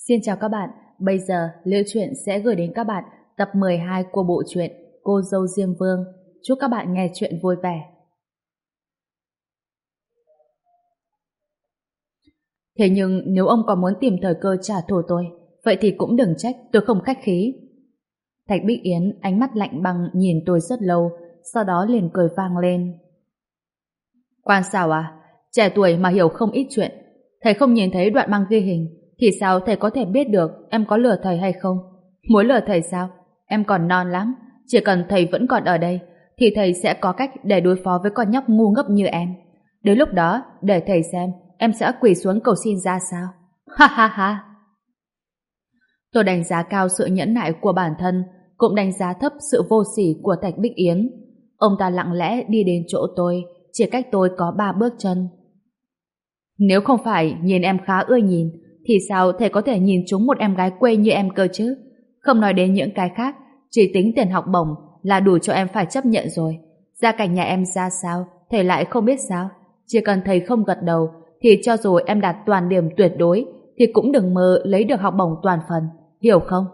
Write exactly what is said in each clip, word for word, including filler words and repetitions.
Xin chào các bạn, bây giờ Liễu Chuyện sẽ gửi đến các bạn tập mười hai của bộ truyện Cô dâu Diêm Vương. Chúc các bạn nghe chuyện vui vẻ. Thế nhưng nếu ông còn muốn tìm thời cơ trả thù tôi, vậy thì cũng đừng trách tôi không khách khí. Thạch Bích Yến ánh mắt lạnh băng nhìn tôi rất lâu, sau đó liền cười vang lên. Quan sao à, trẻ tuổi mà hiểu không ít chuyện. Thầy không nhìn thấy đoạn băng ghi hình, thì sao thầy có thể biết được em có lừa thầy hay không? Muốn lừa thầy sao? Em còn non lắm, chỉ cần thầy vẫn còn ở đây, thì thầy sẽ có cách để đối phó với con nhóc ngu ngốc như em. Đến lúc đó, để thầy xem em sẽ quỳ xuống cầu xin ra sao. Ha ha ha. Tôi đánh giá cao sự nhẫn nại của bản thân, cũng đánh giá thấp sự vô sỉ của Thạch Bích Yến. Ông ta lặng lẽ đi đến chỗ tôi, chỉ cách tôi có ba bước chân. Nếu không phải nhìn em khá ưa nhìn, thì sao thầy có thể nhìn trúng một em gái quê như em cơ chứ? Không nói đến những cái khác, chỉ tính tiền học bổng là đủ cho em phải chấp nhận rồi. Gia cảnh nhà em ra sao, thầy lại không biết sao? Chỉ cần thầy không gật đầu, thì cho dù em đạt toàn điểm tuyệt đối, thì cũng đừng mơ lấy được học bổng toàn phần, hiểu không?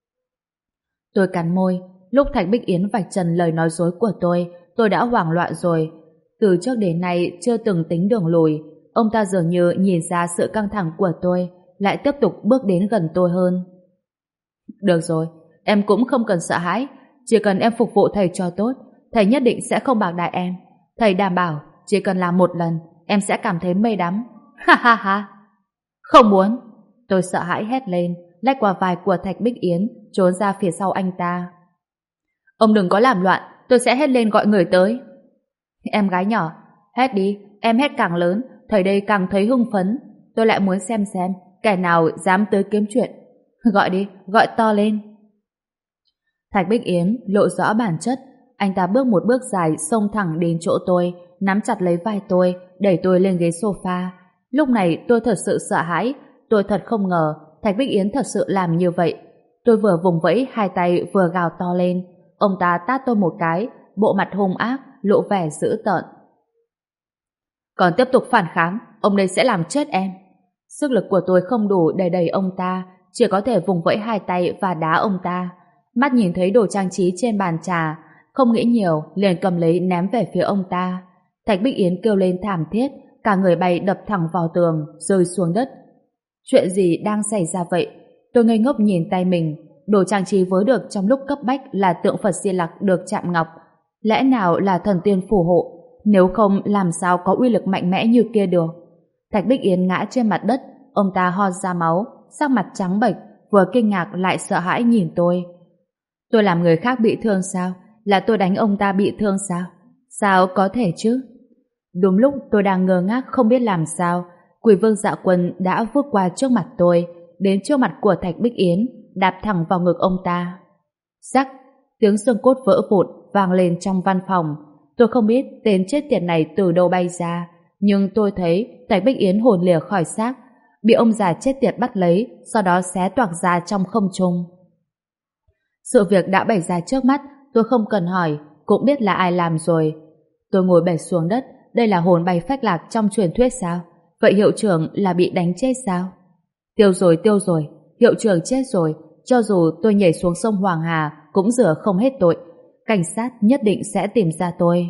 Tôi cắn môi, lúc Thạch Bích Yến vạch trần lời nói dối của tôi, tôi đã hoảng loạn rồi. Từ trước đến nay chưa từng tính đường lùi, ông ta dường như nhìn ra sự căng thẳng của tôi, lại tiếp tục bước đến gần tôi hơn. Được rồi, em cũng không cần sợ hãi, chỉ cần em phục vụ thầy cho tốt, thầy nhất định sẽ không bạc đãi em. Thầy đảm bảo, chỉ cần làm một lần, em sẽ cảm thấy mê đắm. Ha ha ha. Không muốn. Tôi sợ hãi hét lên, lách qua vai của Thạch Bích Yến, trốn ra phía sau anh ta. Ông đừng có làm loạn, tôi sẽ hét lên gọi người tới. Em gái nhỏ, hét đi, em hét càng lớn, thầy đây càng thấy hưng phấn. Tôi lại muốn xem xem kẻ nào dám tới kiếm chuyện. Gọi đi, gọi to lên. Thạch Bích Yến lộ rõ bản chất. Anh ta bước một bước dài, xông thẳng đến chỗ tôi, nắm chặt lấy vai tôi, đẩy tôi lên ghế sofa. Lúc này tôi thật sự sợ hãi. Tôi thật không ngờ Thạch Bích Yến thật sự làm như vậy. Tôi vừa vùng vẫy hai tay vừa gào to lên. Ông ta tát tôi một cái, bộ mặt hung ác, lộ vẻ dữ tợn. Còn tiếp tục phản kháng, ông đây sẽ làm chết em. Sức lực của tôi không đủ để đẩy ông ta, chỉ có thể vùng vẫy hai tay và đá ông ta. Mắt nhìn thấy đồ trang trí trên bàn trà, không nghĩ nhiều, liền cầm lấy ném về phía ông ta. Thạch Bích Yến kêu lên thảm thiết, cả người bay đập thẳng vào tường, rơi xuống đất. Chuyện gì đang xảy ra vậy? Tôi ngây ngốc nhìn tay mình. Đồ trang trí vớ được trong lúc cấp bách là tượng Phật Di Lặc được chạm ngọc. Lẽ nào là thần tiên phù hộ? Nếu không làm sao có uy lực mạnh mẽ như kia được? Thạch Bích Yến ngã trên mặt đất, ông ta ho ra máu, sắc mặt trắng bệch, vừa kinh ngạc lại sợ hãi nhìn tôi. Tôi làm người khác bị thương sao? Là tôi đánh ông ta bị thương sao? Sao có thể chứ? Đúng lúc tôi đang ngơ ngác không biết làm sao, Quỷ Vương Dạ Quân đã vút qua trước mặt tôi, đến trước mặt của Thạch Bích Yến, đạp thẳng vào ngực ông ta. Rắc, tiếng xương cốt vỡ vụn vang lên trong văn phòng. Tôi không biết tên chết tiệt này từ đâu bay ra, nhưng tôi thấy Thạch Bích Yến hồn lìa khỏi xác, bị ông già chết tiệt bắt lấy, sau đó xé toạc ra trong không trung. Sự việc đã bày ra trước mắt, tôi không cần hỏi, cũng biết là ai làm rồi. Tôi ngồi bệt xuống đất, đây là hồn bay phách lạc trong truyền thuyết sao? Vậy hiệu trưởng là bị đánh chết sao? Tiêu rồi, tiêu rồi, hiệu trưởng chết rồi, cho dù tôi nhảy xuống sông Hoàng Hà cũng rửa không hết tội. Cảnh sát nhất định sẽ tìm ra tôi.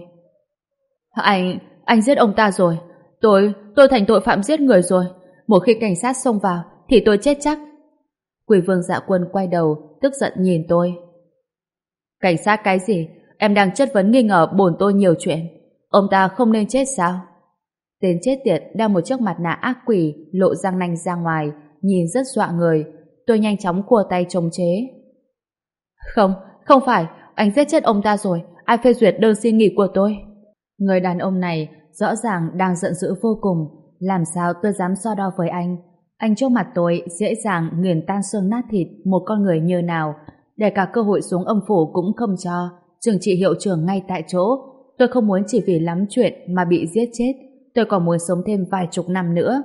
Anh, anh giết ông ta rồi. Tôi, tôi thành tội phạm giết người rồi. Một khi cảnh sát xông vào thì tôi chết chắc. Quỷ Vương Dạ Quân quay đầu, tức giận nhìn tôi. Cảnh sát cái gì? Em đang chất vấn nghi ngờ bổn tôi nhiều chuyện. Ông ta không nên chết sao? Tên chết tiệt đeo một chiếc mặt nạ ác quỷ, lộ răng nanh ra ngoài, nhìn rất dọa người. Tôi nhanh chóng khua tay chống chế. Không, không phải, anh giết chết ông ta rồi, ai phê duyệt đơn xin nghỉ của tôi? Người đàn ông này rõ ràng đang giận dữ vô cùng, làm sao tôi dám so đo với anh? Anh trước mặt tôi dễ dàng nghiền tan xương nát thịt một con người như nào, để cả cơ hội xuống âm phủ cũng không cho, trừng trị hiệu trưởng ngay tại chỗ. Tôi không muốn chỉ vì lắm chuyện mà bị giết chết, tôi còn muốn sống thêm vài chục năm nữa.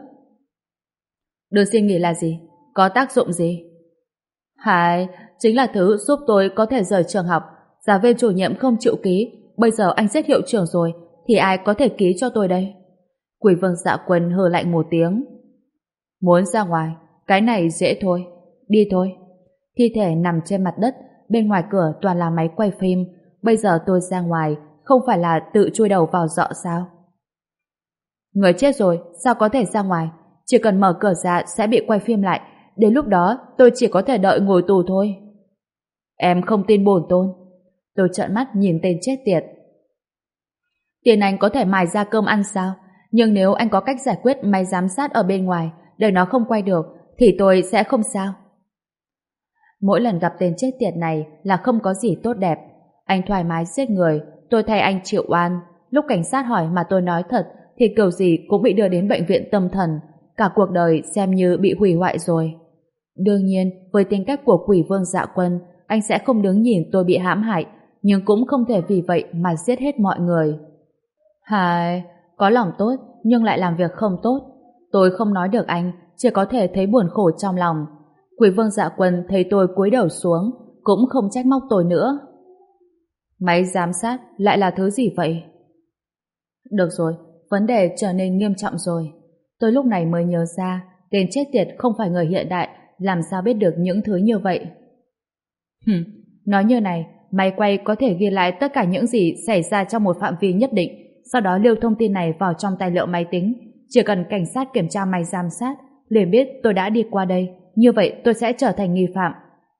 Đơn xin nghỉ là gì? Có tác dụng gì? Hay, chính là thứ giúp tôi có thể rời trường học. Giáo viên chủ nhiệm không chịu ký, bây giờ anh giết hiệu trưởng rồi, thì ai có thể ký cho tôi đây? Quỷ Vương Dạ Quân hừ lạnh một tiếng. Muốn ra ngoài, Cái này dễ thôi. Đi thôi. Thi thể nằm trên mặt đất, bên ngoài cửa toàn là máy quay phim. Bây giờ tôi ra ngoài, không phải là tự chui đầu vào dọ sao? Người chết rồi, sao có thể ra ngoài? Chỉ cần mở cửa ra sẽ bị quay phim lại. Đến lúc đó, tôi chỉ có thể đợi ngồi tù thôi. Em không tin bổn tôn. Tôi trợn mắt nhìn tên chết tiệt. Tiền anh có thể mài ra cơm ăn sao? Nhưng nếu anh có cách giải quyết máy giám sát ở bên ngoài để nó không quay được, thì tôi sẽ không sao. Mỗi lần gặp tên chết tiệt này là không có gì tốt đẹp. Anh thoải mái giết người, tôi thay anh chịu oan. Lúc cảnh sát hỏi mà tôi nói thật, thì kiểu gì cũng bị đưa đến bệnh viện tâm thần. Cả cuộc đời xem như bị hủy hoại rồi. Đương nhiên, với tính cách của quỷ vương Dạ Quân, anh sẽ không đứng nhìn tôi bị hãm hại, nhưng cũng không thể vì vậy mà giết hết mọi người. Hài, có lòng tốt nhưng lại làm việc không tốt. Tôi không nói được anh, chỉ có thể thấy buồn khổ trong lòng. Quỷ vương Dạ Quân thấy tôi cúi đầu xuống, cũng không trách móc tôi nữa. Máy giám sát lại là thứ gì vậy? Được rồi, vấn đề trở nên nghiêm trọng rồi. Tôi lúc này mới nhớ ra, tên chết tiệt không phải người hiện đại, làm sao biết được những thứ như vậy. Hừm, nói như này, máy quay có thể ghi lại tất cả những gì xảy ra trong một phạm vi nhất định, sau đó lưu thông tin này vào trong tài liệu máy tính. Chỉ cần cảnh sát kiểm tra máy giám sát, liền biết tôi đã đi qua đây, như vậy tôi sẽ trở thành nghi phạm.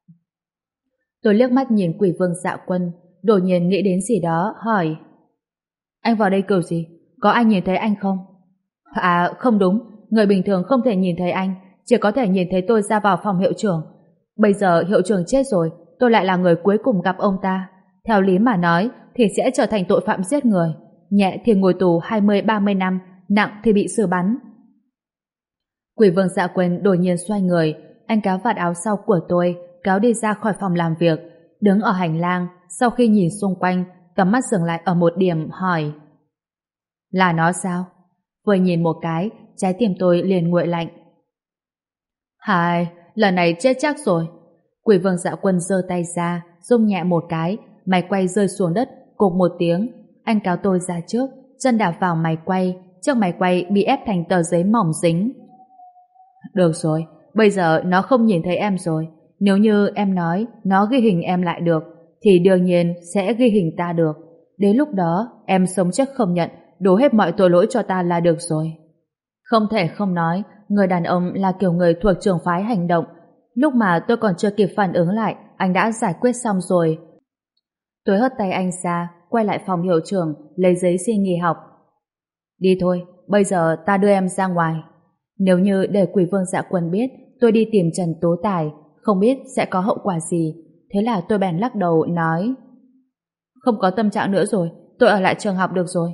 Tôi liếc mắt nhìn quỷ vương Dạ Quân, đột nhiên nghĩ đến gì đó, hỏi: Anh vào đây kiểu gì? Có ai nhìn thấy anh không? À, không đúng, người bình thường không thể nhìn thấy anh, chỉ có thể nhìn thấy tôi ra vào phòng hiệu trưởng. Bây giờ hiệu trưởng chết rồi, tôi lại là người cuối cùng gặp ông ta. Theo lý mà nói, thì sẽ trở thành tội phạm giết người. Nhẹ thì ngồi tù hai mươi ba mươi năm, nặng thì bị xử bắn. Quỷ vương Dạ Quân đột nhiên xoay người, anh kéo vạt áo sau của tôi, kéo đi ra khỏi phòng làm việc, đứng ở hành lang, sau khi nhìn xung quanh, tầm mắt dừng lại ở một điểm, hỏi: Là nó sao? Vừa nhìn một cái, trái tim tôi liền nguội lạnh. Hai, lần này chết chắc rồi. Quỷ vương Dạ Quân giơ tay ra, rung nhẹ một cái, máy quay rơi xuống đất, cộp một tiếng. Anh kéo tôi ra trước, chân đạp vào máy quay, chiếc máy quay bị ép thành tờ giấy mỏng dính. Được rồi, bây giờ nó không nhìn thấy em rồi. Nếu như em nói nó ghi hình em lại được, thì đương nhiên sẽ ghi hình ta được. Đến lúc đó, em sống chết không nhận, đổ hết mọi tội lỗi cho ta là được rồi. Không thể không nói, người đàn ông là kiểu người thuộc trường phái hành động. Lúc mà tôi còn chưa kịp phản ứng lại, anh đã giải quyết xong rồi. Tôi hất tay anh ra, quay lại phòng hiệu trưởng, lấy giấy xin nghỉ học. Đi thôi, bây giờ ta đưa em ra ngoài. Nếu như để quỷ vương Dạ Quân biết tôi đi tìm Trần Tố Tài, không biết sẽ có hậu quả gì. Thế là tôi bèn lắc đầu nói: Không có tâm trạng nữa rồi, tôi ở lại trường học được rồi.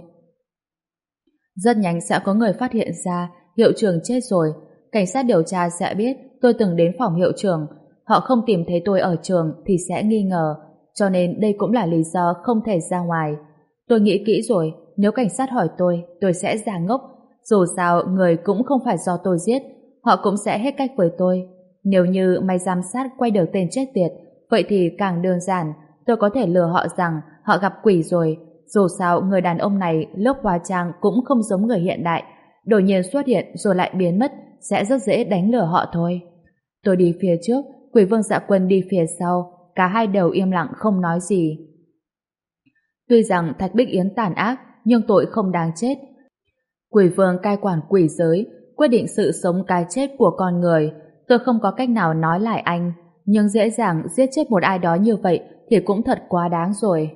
Rất nhanh sẽ có người phát hiện ra hiệu trưởng chết rồi. Cảnh sát điều tra sẽ biết tôi từng đến phòng hiệu trưởng. Họ không tìm thấy tôi ở trường thì sẽ nghi ngờ, cho nên đây cũng là lý do không thể ra ngoài. Tôi nghĩ kỹ rồi, nếu cảnh sát hỏi tôi, tôi sẽ giả ngốc. Dù sao người cũng không phải do tôi giết, họ cũng sẽ hết cách với tôi. Nếu như máy giám sát quay được tên chết tiệt, vậy thì càng đơn giản, tôi có thể lừa họ rằng họ gặp quỷ rồi. Dù sao người đàn ông này lớp hóa trang cũng không giống người hiện đại, đột nhiên xuất hiện rồi lại biến mất, sẽ rất dễ đánh lừa họ thôi. Tôi đi phía trước, quỷ vương Dạ Quân đi phía sau, cả hai đều im lặng không nói gì. Tuy rằng Thạch Bích Yến tàn ác, nhưng tội không đáng chết. Quỷ vương cai quản quỷ giới, quyết định sự sống cái chết của con người. Tôi không có cách nào nói lại anh, nhưng dễ dàng giết chết một ai đó như vậy thì cũng thật quá đáng rồi.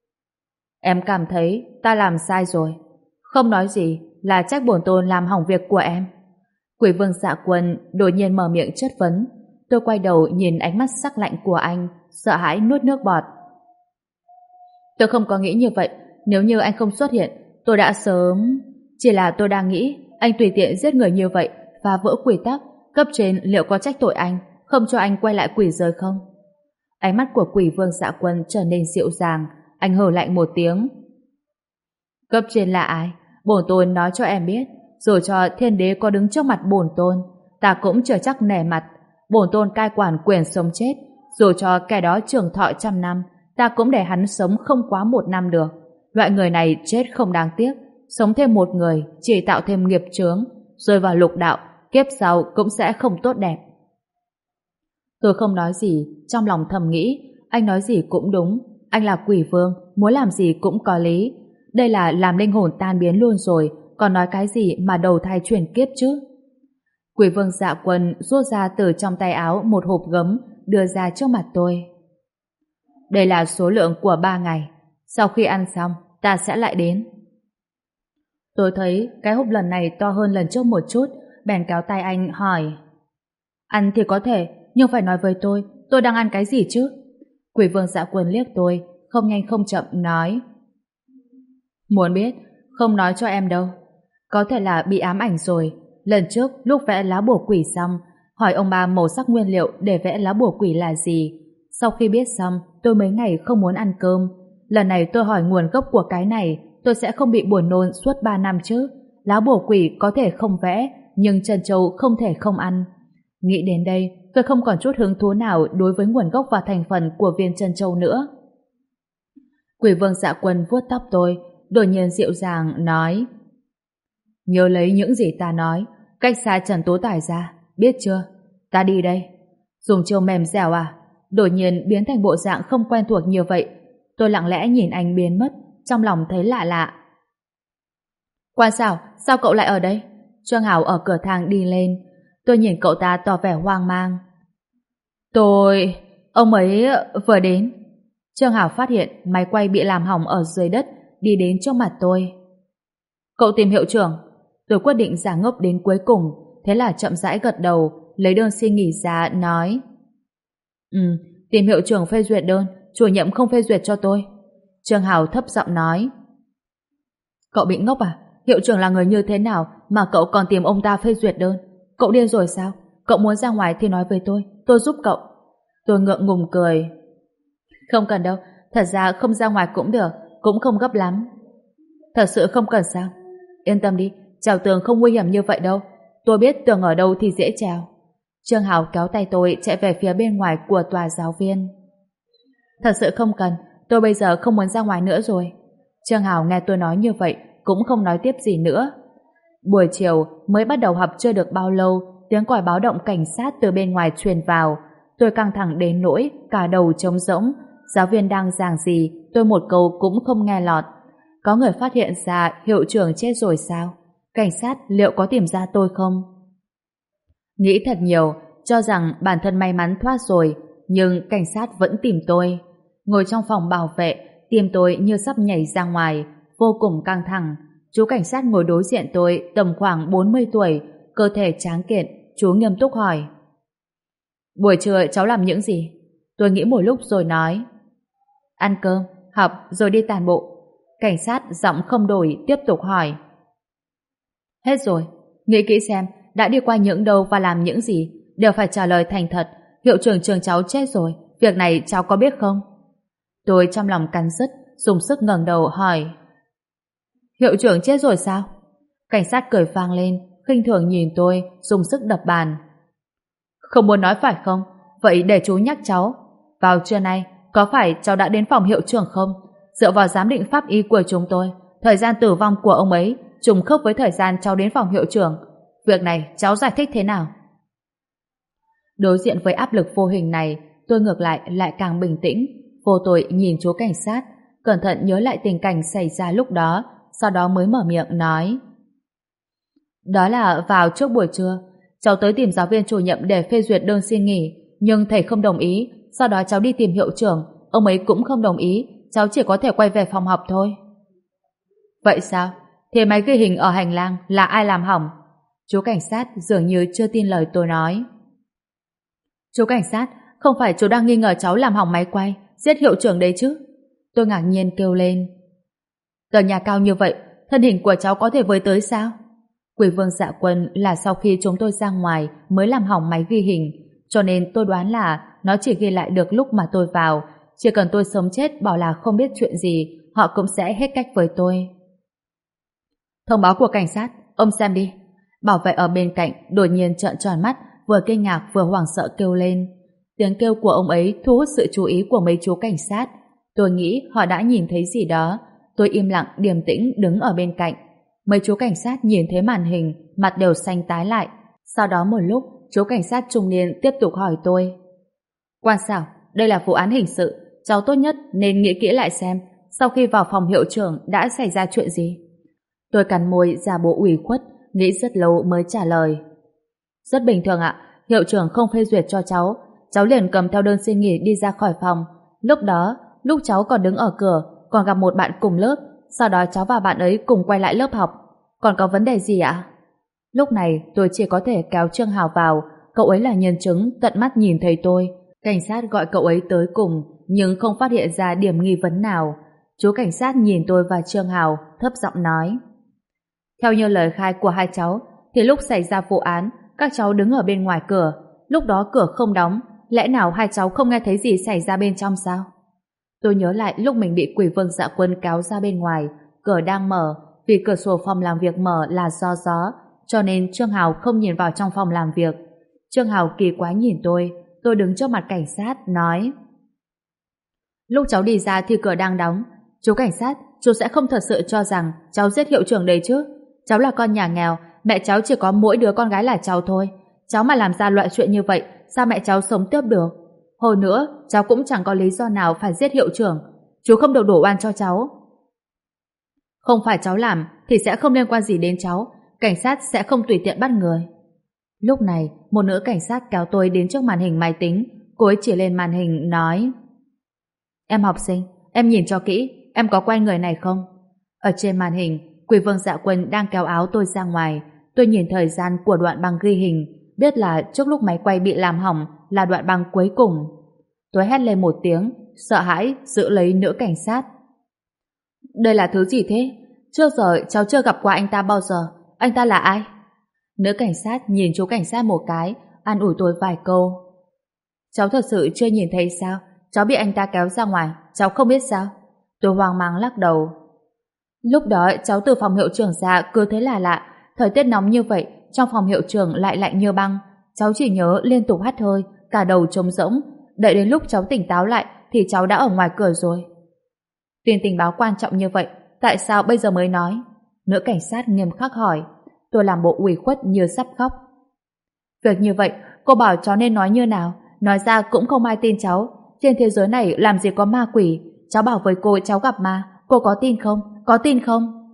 Em cảm thấy ta làm sai rồi. Không nói gì, là trách bổn tôn làm hỏng việc của em. Quỷ vương Dạ Quân đột nhiên mở miệng chất vấn. Tôi quay đầu nhìn ánh mắt sắc lạnh của anh, sợ hãi nuốt nước bọt. Tôi không có nghĩ như vậy. Nếu như anh không xuất hiện, tôi đã sớm... Chỉ là tôi đang nghĩ, anh tùy tiện giết người như vậy, phá vỡ quy tắc, cấp trên liệu có trách tội anh, không cho anh quay lại quỷ giới không? Ánh mắt của quỷ vương Dạ Quân trở nên dịu dàng, anh hừ lạnh một tiếng. Cấp trên là ai? Bổn tôn nói cho em biết, dù cho thiên đế có đứng trước mặt bổn tôn, ta cũng chưa chắc nể mặt. Bổn tôn cai quản quyền sống chết, dù cho kẻ đó trường thọ trăm năm, ta cũng để hắn sống không quá một năm được. Loại người này chết không đáng tiếc, sống thêm một người chỉ tạo thêm nghiệp chướng, rơi vào lục đạo, kiếp sau cũng sẽ không tốt đẹp. Tôi không nói gì, trong lòng thầm nghĩ, anh nói gì cũng đúng, anh là quỷ vương, muốn làm gì cũng có lý. Đây là làm linh hồn tan biến luôn rồi, còn nói cái gì mà đầu thai chuyển kiếp chứ? Quỷ vương Dạ Quân rút ra từ trong tay áo một hộp gấm, đưa ra trước mặt tôi. Đây là số lượng của ba ngày, sau khi ăn xong, ta sẽ lại đến. Tôi thấy cái hộp lần này to hơn lần trước một chút, bèn kéo tay anh hỏi. Ăn thì có thể, nhưng phải nói với tôi, tôi đang ăn cái gì chứ? Quỷ vương Dạ Quân liếc tôi, không nhanh không chậm nói. Muốn biết, không nói cho em đâu. Có thể là bị ám ảnh rồi. Lần trước, lúc vẽ lá bùa quỷ xong, hỏi ông bà màu sắc nguyên liệu để vẽ lá bùa quỷ là gì. Sau khi biết xong, tôi mấy ngày không muốn ăn cơm. Lần này tôi hỏi nguồn gốc của cái này, tôi sẽ không bị buồn nôn suốt ba năm chứ. Lá bùa quỷ có thể không vẽ, nhưng trân châu không thể không ăn. Nghĩ đến đây, tôi không còn chút hứng thú nào đối với nguồn gốc và thành phần của viên trân châu nữa. Quỷ vương Dạ Quân vuốt tóc tôi, đột nhiên dịu dàng nói. Nhớ lấy những gì ta nói, cách xa Trần Tố Tài ra, biết chưa? Ta đi đây. Dùng chiêu mềm dẻo à? Đột nhiên biến thành bộ dạng không quen thuộc như vậy. Tôi lặng lẽ nhìn anh biến mất, trong lòng thấy lạ lạ. Quan Sảo, sao cậu lại ở đây? Trương Hảo ở cửa thang đi lên. Tôi nhìn cậu ta tỏ vẻ hoang mang. Tôi... Ông ấy vừa đến. Trương Hảo phát hiện máy quay bị làm hỏng ở dưới đất, đi đến trước mặt tôi. Cậu tìm hiệu trưởng. Tôi quyết định giả ngốc đến cuối cùng, thế là chậm rãi gật đầu, lấy đơn xin nghỉ ra, nói. Ừ, tìm hiệu trưởng phê duyệt đơn, chủ nhiệm không phê duyệt cho tôi. Trương Hảo thấp giọng nói. Cậu bị ngốc à? Hiệu trưởng là người như thế nào mà cậu còn tìm ông ta phê duyệt đơn? Cậu điên rồi sao? Cậu muốn ra ngoài thì nói với tôi, tôi giúp cậu. Tôi ngượng ngùng cười. Không cần đâu, thật ra không ra ngoài cũng được, cũng không gấp lắm. Thật sự không cần sao? Yên tâm đi, trèo tường không nguy hiểm như vậy đâu. Tôi biết tường ở đâu thì dễ trèo. Trương Hảo kéo tay tôi chạy về phía bên ngoài của tòa giáo viên. Thật sự không cần, tôi bây giờ không muốn ra ngoài nữa rồi. Trương Hảo nghe tôi nói như vậy, cũng không nói tiếp gì nữa. Buổi chiều mới bắt đầu học chưa được bao lâu, tiếng còi báo động cảnh sát từ bên ngoài truyền vào. Tôi căng thẳng đến nỗi cả đầu trống rỗng. Giáo viên đang giảng gì, tôi một câu cũng không nghe lọt. Có người phát hiện ra hiệu trưởng chết rồi sao? Cảnh sát liệu có tìm ra tôi không? Nghĩ thật nhiều, cho rằng bản thân may mắn thoát rồi, nhưng cảnh sát vẫn tìm tôi. Ngồi trong phòng bảo vệ, tim tôi như sắp nhảy ra ngoài, vô cùng căng thẳng. Chú cảnh sát ngồi đối diện tôi tầm khoảng bốn mươi tuổi, cơ thể tráng kiện, chú nghiêm túc hỏi. Buổi trưa cháu làm những gì? Tôi nghĩ một lúc rồi nói. Ăn cơm, học rồi đi tàn bộ. Cảnh sát giọng không đổi tiếp tục hỏi. Hết rồi, nghĩ kỹ xem đã đi qua những đâu và làm những gì, đều phải trả lời thành thật. Hiệu trưởng trường cháu chết rồi, việc này cháu có biết không? Tôi trong lòng cắn rứt, dùng sức ngẩng đầu hỏi. Hiệu trưởng chết rồi sao? Cảnh sát cười vang lên, khinh thường nhìn tôi, dùng sức đập bàn. Không muốn nói phải không? Vậy để chú nhắc cháu. Vào trưa nay, có phải cháu đã đến phòng hiệu trưởng không? Dựa vào giám định pháp y của chúng tôi, thời gian tử vong của ông ấy trùng khớp với thời gian cháu đến phòng hiệu trưởng. Việc này cháu giải thích thế nào? Đối diện với áp lực vô hình này, tôi ngược lại lại càng bình tĩnh, vô tội nhìn chú cảnh sát, cẩn thận nhớ lại tình cảnh xảy ra lúc đó, sau đó mới mở miệng nói. Đó là vào trước buổi trưa, cháu tới tìm giáo viên chủ nhiệm để phê duyệt đơn xin nghỉ, nhưng thầy không đồng ý, sau đó cháu đi tìm hiệu trưởng, ông ấy cũng không đồng ý, cháu chỉ có thể quay về phòng học thôi. Vậy sao? Thì máy ghi hình ở hành lang là ai làm hỏng? Chú cảnh sát dường như chưa tin lời tôi nói. Chú cảnh sát, không phải chú đang nghi ngờ cháu làm hỏng máy quay, giết hiệu trưởng đấy chứ? Tôi ngạc nhiên kêu lên. Tòa nhà cao như vậy, thân hình của cháu có thể với tới sao? Quỷ vương Dạ Quân là sau khi chúng tôi ra ngoài mới làm hỏng máy ghi hình, cho nên tôi đoán là nó chỉ ghi lại được lúc mà tôi vào. Chỉ cần tôi sống chết bảo là không biết chuyện gì, họ cũng sẽ hết cách với tôi. Thông báo của cảnh sát, ông xem đi. Bảo vệ ở bên cạnh đột nhiên trợn tròn mắt, vừa kinh ngạc vừa hoảng sợ kêu lên. Tiếng kêu của ông ấy thu hút sự chú ý của mấy chú cảnh sát. Tôi nghĩ họ đã nhìn thấy gì đó. Tôi im lặng điềm tĩnh đứng ở bên cạnh. Mấy chú cảnh sát nhìn thấy màn hình, mặt đều xanh tái lại. Sau đó một lúc, chú cảnh sát trung niên tiếp tục hỏi tôi. Quan xảo, đây là vụ án hình sự, cháu tốt nhất nên nghĩ kỹ lại xem sau khi vào phòng hiệu trưởng đã xảy ra chuyện gì. Tôi cắn môi giả bộ ủy khuất, nghĩ rất lâu mới trả lời. Rất bình thường ạ, hiệu trưởng không phê duyệt cho cháu, cháu liền cầm theo đơn xin nghỉ đi ra khỏi phòng. Lúc đó, lúc cháu còn đứng ở cửa, còn gặp một bạn cùng lớp, sau đó cháu và bạn ấy cùng quay lại lớp học. Còn có vấn đề gì ạ? Lúc này tôi chỉ có thể kéo Trương Hào vào, cậu ấy là nhân chứng tận mắt nhìn thấy tôi. Cảnh sát gọi cậu ấy tới cùng, nhưng không phát hiện ra điểm nghi vấn nào. Chú cảnh sát nhìn tôi và Trương Hào, thấp giọng nói. Theo như lời khai của hai cháu, thì lúc xảy ra vụ án, các cháu đứng ở bên ngoài cửa, lúc đó cửa không đóng, lẽ nào hai cháu không nghe thấy gì xảy ra bên trong sao? Tôi nhớ lại lúc mình bị Quỷ Vương Dạ Quân kéo ra bên ngoài, cửa đang mở, vì cửa sổ phòng làm việc mở là do gió, cho nên Trương Hào không nhìn vào trong phòng làm việc. Trương Hào kỳ quái nhìn tôi, tôi đứng trước mặt cảnh sát, nói. Lúc cháu đi ra thì cửa đang đóng. Chú cảnh sát, chú sẽ không thật sự cho rằng cháu giết hiệu trưởng đấy chứ? Cháu là con nhà nghèo, mẹ cháu chỉ có mỗi đứa con gái là cháu thôi. Cháu mà làm ra loại chuyện như vậy, sao mẹ cháu sống tiếp được? Hồi nữa, cháu cũng chẳng có lý do nào phải giết hiệu trưởng. Chú không được đổ oan cho cháu. Không phải cháu làm thì sẽ không liên quan gì đến cháu. Cảnh sát sẽ không tùy tiện bắt người. Lúc này, một nữ cảnh sát kéo tôi đến trước màn hình máy tính. Cô ấy chỉ lên màn hình nói: Em học sinh, em nhìn cho kỹ, em có quen người này không? Ở trên màn hình, Quỷ Vương Dạ Quân đang kéo áo tôi ra ngoài. Tôi nhìn thời gian của đoạn băng ghi hình, biết là trước lúc máy quay bị làm hỏng là đoạn băng cuối cùng. Tôi hét lên một tiếng, sợ hãi giữ lấy nữ cảnh sát. Đây là thứ gì thế? Trước giờ cháu chưa gặp qua anh ta bao giờ. Anh ta là ai? Nữ cảnh sát nhìn chú cảnh sát một cái, an ủi tôi vài câu. Cháu thật sự chưa nhìn thấy sao? Cháu bị anh ta kéo ra ngoài, cháu không biết sao? Tôi hoang mang lắc đầu. Lúc đó cháu từ phòng hiệu trưởng ra cứ thế là lạ. Thời tiết nóng như vậy, trong phòng hiệu trưởng lại lạnh như băng. Cháu chỉ nhớ liên tục hắt hơi, cả đầu trống rỗng. Đợi đến lúc cháu tỉnh táo lại thì cháu đã ở ngoài cửa rồi. Tin tình báo quan trọng như vậy, tại sao bây giờ mới nói? Nữ cảnh sát nghiêm khắc hỏi. Tôi làm bộ ủy khuất như sắp khóc. Việc như vậy, cô bảo cháu nên nói như nào? Nói ra cũng không ai tin cháu. Trên thế giới này làm gì có ma quỷ? Cháu bảo với cô cháu gặp ma, cô có tin không? Có tin không?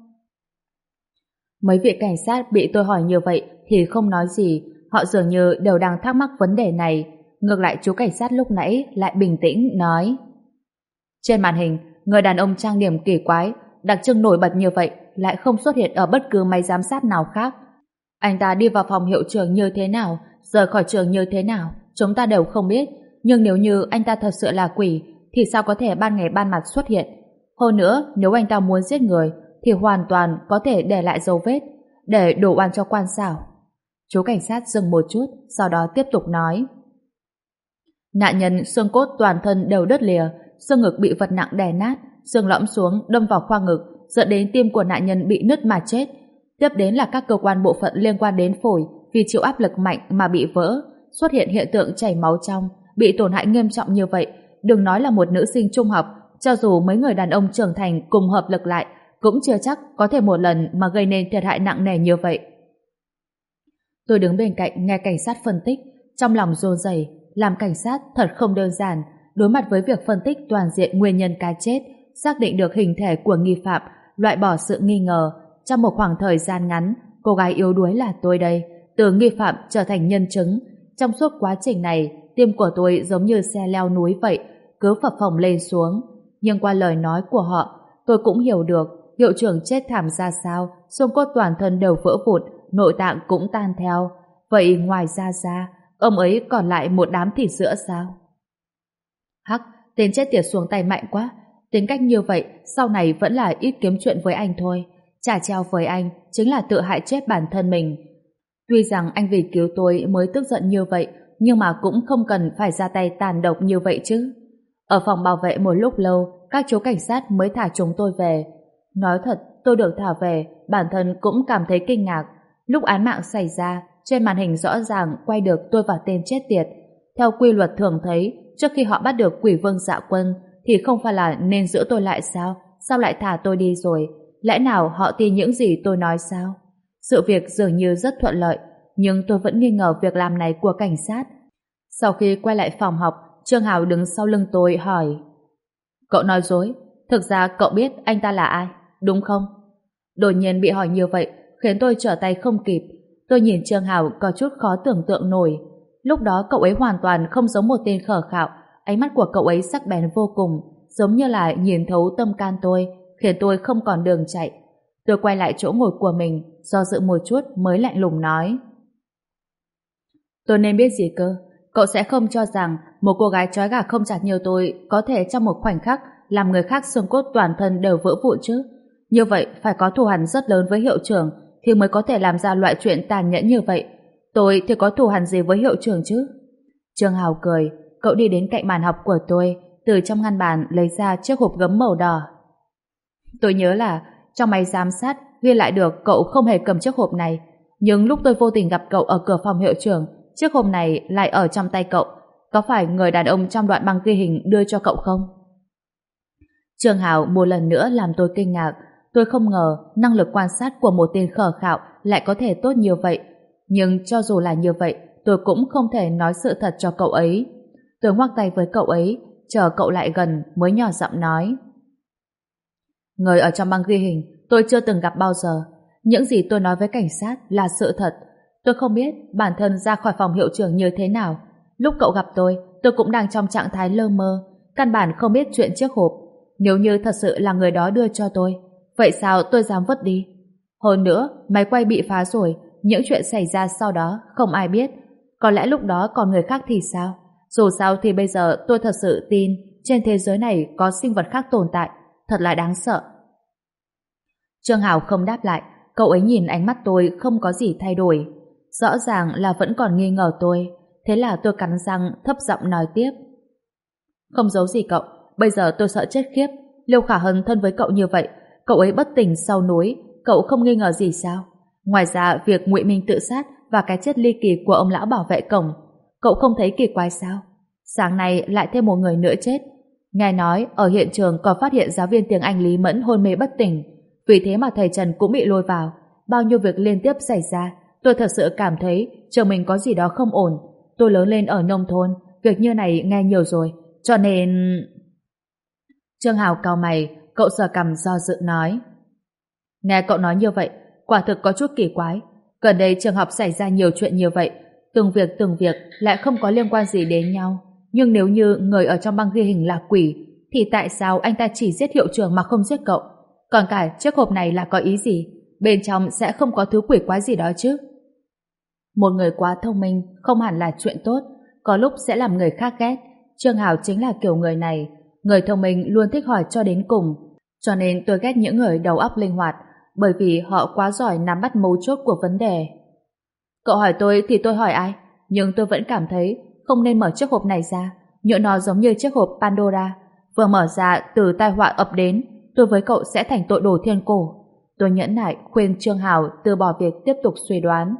Mấy vị cảnh sát bị tôi hỏi như vậy thì không nói gì. Họ dường như đều đang thắc mắc vấn đề này. Ngược lại chú cảnh sát lúc nãy lại bình tĩnh nói. Trên màn hình, người đàn ông trang điểm kỳ quái, đặc trưng nổi bật như vậy lại không xuất hiện ở bất cứ máy giám sát nào khác. Anh ta đi vào phòng hiệu trưởng như thế nào, rời khỏi trường như thế nào, chúng ta đều không biết. Nhưng nếu như anh ta thật sự là quỷ, thì sao có thể ban ngày ban mặt xuất hiện? Hơn nữa, nếu anh ta muốn giết người, thì hoàn toàn có thể để lại dấu vết, để đổ oan cho quan xảo. Chú cảnh sát dừng một chút, sau đó tiếp tục nói. Nạn nhân xương cốt toàn thân đều đứt lìa, xương ngực bị vật nặng đè nát, xương lõm xuống đâm vào khoang ngực, dẫn đến tim của nạn nhân bị nứt mà chết. Tiếp đến là các cơ quan bộ phận liên quan đến phổi vì chịu áp lực mạnh mà bị vỡ, xuất hiện hiện tượng chảy máu trong, bị tổn hại nghiêm trọng như vậy. Đừng nói là một nữ sinh trung học, cho dù mấy người đàn ông trưởng thành cùng hợp lực lại, cũng chưa chắc có thể một lần mà gây nên thiệt hại nặng nề như vậy. Tôi đứng bên cạnh nghe cảnh sát phân tích, trong lòng run rẩy. Làm cảnh sát thật không đơn giản. Đối mặt với việc phân tích toàn diện nguyên nhân cái chết, xác định được hình thể của nghi phạm, loại bỏ sự nghi ngờ, trong một khoảng thời gian ngắn, cô gái yếu đuối là tôi đây, từ nghi phạm trở thành nhân chứng. Trong suốt quá trình này, tim của tôi giống như xe leo núi vậy, cứ phập phồng lên xuống. Nhưng qua lời nói của họ, tôi cũng hiểu được hiệu trưởng chết thảm ra sao, xương cốt toàn thân đều vỡ vụn, nội tạng cũng tan theo. Vậy ngoài ra ra, ông ấy còn lại một đám thịt sữa sao? Hắc, tên chết tiệt xuống tay mạnh quá. Tính cách như vậy, sau này vẫn là ít kiếm chuyện với anh thôi. Trả treo với anh chính là tự hại chết bản thân mình. Tuy rằng anh vì cứu tôi mới tức giận như vậy, nhưng mà cũng không cần phải ra tay tàn độc như vậy chứ. Ở phòng bảo vệ một lúc lâu, các chú cảnh sát mới thả chúng tôi về. Nói thật, tôi được thả về, bản thân cũng cảm thấy kinh ngạc. Lúc án mạng xảy ra, trên màn hình rõ ràng quay được tôi và tên chết tiệt. Theo quy luật thường thấy, trước khi họ bắt được Quỷ Vương Dạ Quân, thì không phải là nên giữ tôi lại sao? Sao lại thả tôi đi rồi? Lẽ nào họ tin những gì tôi nói sao? Sự việc dường như rất thuận lợi. nhưng tôi vẫn nghi ngờ việc làm này của cảnh sát. Sau khi quay lại phòng học, Trương Hào đứng sau lưng tôi hỏi: Cậu nói dối, thực ra cậu biết anh ta là ai, đúng không? Đột nhiên bị hỏi như vậy khiến tôi trở tay không kịp. Tôi nhìn Trương Hào có chút khó tưởng tượng nổi. Lúc đó cậu ấy hoàn toàn không giống một tên khờ khạo, ánh mắt của cậu ấy sắc bén vô cùng, giống như là nhìn thấu tâm can tôi, khiến tôi không còn đường chạy. Tôi quay lại chỗ ngồi của mình, do dự một chút mới lạnh lùng nói: Tôi nên biết gì cơ? Cậu sẽ không cho rằng một cô gái trói gà không chặt như tôi có thể trong một khoảnh khắc làm người khác xương cốt toàn thân đều vỡ vụn chứ? Như vậy phải có thù hằn rất lớn với hiệu trưởng thì mới có thể làm ra loại chuyện tàn nhẫn như vậy. Tôi thì có thù hằn gì với hiệu trưởng chứ? Trương Hào cười, cậu đi đến cạnh bàn học của tôi, từ trong ngăn bàn lấy ra chiếc hộp gấm màu đỏ. Tôi nhớ là trong máy giám sát ghi lại được cậu không hề cầm chiếc hộp này, nhưng lúc tôi vô tình gặp cậu ở cửa phòng hiệu trưởng, chiếc hộp này lại ở trong tay cậu. Có phải người đàn ông trong đoạn băng ghi hình đưa cho cậu không? Trương Hào một lần nữa làm tôi kinh ngạc. Tôi không ngờ năng lực quan sát của một tên khờ khạo lại có thể tốt như vậy. Nhưng cho dù là như vậy, tôi cũng không thể nói sự thật cho cậu ấy. Tôi ngoắc tay với cậu ấy, chờ cậu lại gần mới nhỏ giọng nói: Người ở trong băng ghi hình tôi chưa từng gặp bao giờ. Những gì tôi nói với cảnh sát là sự thật. Tôi không biết bản thân ra khỏi phòng hiệu trưởng như thế nào. Lúc cậu gặp tôi, tôi cũng đang trong trạng thái lơ mơ, căn bản không biết chuyện chiếc hộp. Nếu như thật sự là người đó đưa cho tôi, vậy sao tôi dám vứt đi? Hơn nữa, máy quay bị phá rồi, những chuyện xảy ra sau đó không ai biết. Có lẽ lúc đó còn người khác thì sao? Dù sao thì bây giờ tôi thật sự tin trên thế giới này có sinh vật khác tồn tại. Thật là đáng sợ. Trương Hào không đáp lại. Cậu ấy nhìn ánh mắt tôi không có gì thay đổi. Rõ ràng là vẫn còn nghi ngờ tôi. Thế là tôi cắn răng thấp giọng nói tiếp: Không giấu gì cậu, bây giờ tôi sợ chết khiếp. Liêu Khả Hân thân với cậu như vậy, cậu ấy bất tỉnh sau núi, cậu không nghi ngờ gì sao? Ngoài ra việc Ngụy Minh tự sát và cái chết ly kỳ của ông lão bảo vệ cổng, cậu không thấy kỳ quái sao? Sáng nay lại thêm một người nữa chết. Nghe nói ở hiện trường còn phát hiện giáo viên tiếng Anh Lý Mẫn hôn mê bất tỉnh, vì thế mà thầy Trần cũng bị lôi vào. Bao nhiêu việc liên tiếp xảy ra, tôi thật sự cảm thấy trường mình có gì đó không ổn. Tôi lớn lên ở nông thôn, việc như này nghe nhiều rồi, cho nên... Trương Hào cau mày, cậu sờ cằm do dự nói: Nghe cậu nói như vậy, quả thực có chút kỳ quái. Gần đây trường học xảy ra nhiều chuyện như vậy, từng việc từng việc lại không có liên quan gì đến nhau. Nhưng nếu như người ở trong băng ghi hình là quỷ, thì tại sao anh ta chỉ giết hiệu trưởng mà không giết cậu? Còn cả chiếc hộp này là có ý gì? Bên trong sẽ không có thứ quỷ quái gì đó chứ? Một người quá thông minh không hẳn là chuyện tốt, có lúc sẽ làm người khác ghét. Trương Hào chính là kiểu người này. Người thông minh luôn thích hỏi cho đến cùng, cho nên tôi ghét những người đầu óc linh hoạt, bởi vì họ quá giỏi nắm bắt mấu chốt của vấn đề. Cậu hỏi tôi thì tôi hỏi ai? Nhưng tôi vẫn cảm thấy không nên mở chiếc hộp này ra, nhỡ nó giống như chiếc hộp Pandora, vừa mở ra từ tai họa ập đến, tôi với cậu sẽ thành tội đồ thiên cổ. Tôi nhẫn nại khuyên Trương Hào từ bỏ việc tiếp tục suy đoán.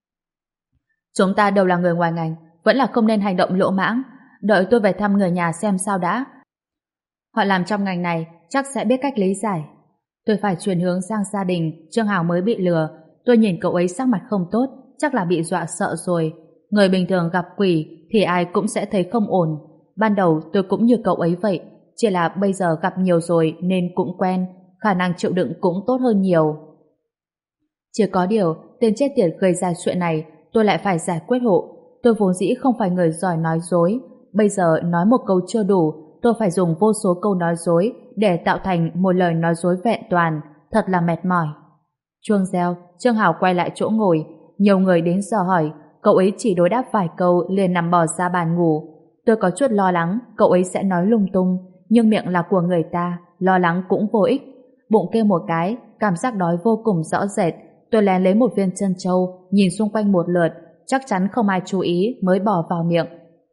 Chúng ta đều là người ngoài ngành, vẫn là không nên hành động lỗ mãng. Đợi tôi về thăm người nhà xem sao đã. Họ làm trong ngành này chắc sẽ biết cách lý giải. Tôi phải chuyển hướng sang gia đình. Trương Hào mới bị lừa. Tôi nhìn cậu ấy sắc mặt không tốt, chắc là bị dọa sợ rồi. Người bình thường gặp quỷ thì ai cũng sẽ thấy không ổn. Ban đầu tôi cũng như cậu ấy vậy, chỉ là bây giờ gặp nhiều rồi nên cũng quen, khả năng chịu đựng cũng tốt hơn nhiều. Chỉ có điều tên chết tiệt gây ra chuyện này tôi lại phải giải quyết hộ. Tôi vốn dĩ không phải người giỏi nói dối, bây giờ nói một câu chưa đủ, tôi phải dùng vô số câu nói dối để tạo thành một lời nói dối vẹn toàn, thật là mệt mỏi. Chuông reo, Trương Hào quay lại chỗ ngồi, nhiều người đến dò hỏi, cậu ấy chỉ đối đáp vài câu liền nằm bò ra bàn ngủ. Tôi có chút lo lắng cậu ấy sẽ nói lung tung, nhưng miệng là của người ta, lo lắng cũng vô ích. Bụng kêu một cái, cảm giác đói vô cùng rõ rệt. Tôi lén lấy một viên trân châu, nhìn xung quanh một lượt, chắc chắn không ai chú ý mới bỏ vào miệng.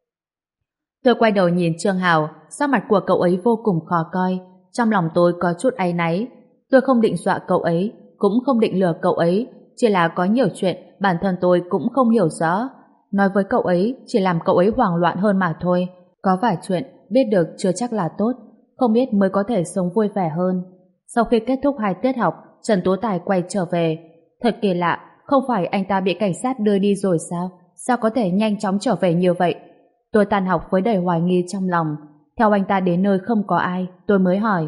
Tôi quay đầu nhìn Trương Hào, sắc mặt của cậu ấy vô cùng khó coi, trong lòng tôi có chút áy náy. Tôi không định dọa cậu ấy, cũng không định lừa cậu ấy, chỉ là có nhiều chuyện bản thân tôi cũng không hiểu rõ. Nói với cậu ấy chỉ làm cậu ấy hoảng loạn hơn mà thôi. Có vài chuyện biết được chưa chắc là tốt, không biết mới có thể sống vui vẻ hơn. Sau khi kết thúc hai tiết học, Trần Tú Tài quay trở về. Thật kỳ lạ, không phải anh ta bị cảnh sát đưa đi rồi sao? Sao có thể nhanh chóng trở về như vậy? Tôi tan học với đầy hoài nghi trong lòng. Theo anh ta đến nơi không có ai, tôi mới hỏi.